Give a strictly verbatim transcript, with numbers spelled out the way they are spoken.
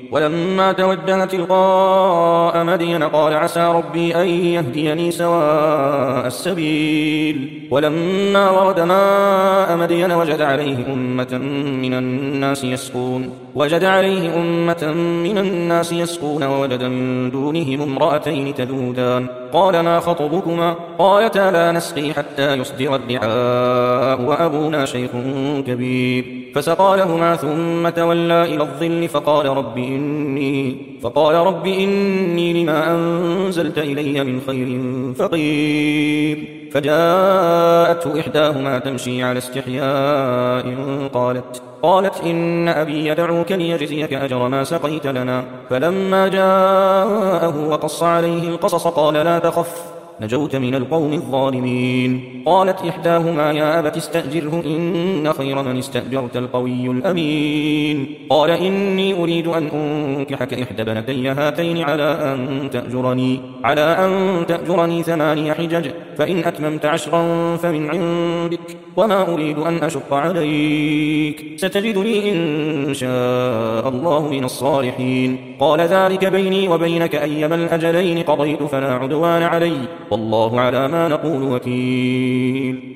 ولما توجه تلقاء مدين قال عسى ربي أن يهديني سواء السبيل. ولما ورد ماء مدين وجد عليه أمة من الناس يسقون وجد عليه أمة من الناس يسقون ووجد من دونهم امرأتين تذودان قال ما خطبكما قالتا لا نسقي حتى يصدر الرعاء وأبونا شيخ كبير فسقى لهما ثم تولى إلى الظل فقال رب إني فقال رب إني لما أنزلت إلي من خير فقير. فجاءته إحداهما تمشي على استحياء قالت قالت إن أبي يدعوك ليجزيك أجر ما سقيت لنا. فلما جاءه وقص عليه القصص قال لا تخف نجوت من القوم الظالمين. قالت إحداهما يا أبت استأجره إن خير من استأجرت القوي الأمين. قال إني أريد أن أنكحك إحدى بنتي هاتين على أن تأجرني على أن تأجرني ثماني حجج فإن أتممت عشرا فمن عندك وما أريد أن أشق عليك ستجدني إن شاء الله من الصالحين. قال ذلك بيني وبينك أيما الأجلين قضيت فلا عدوان علي والله على ما نقول وكيل.